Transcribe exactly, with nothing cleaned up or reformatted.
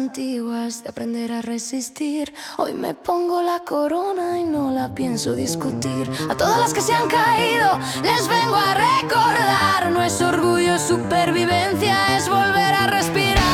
antiguas de aprender a resistir. Hoy me pongo la corona y no la pienso discutir. A todas las que se han caído les vengo a recordar: no es orgullo, es supervivencia, es volver a respirar.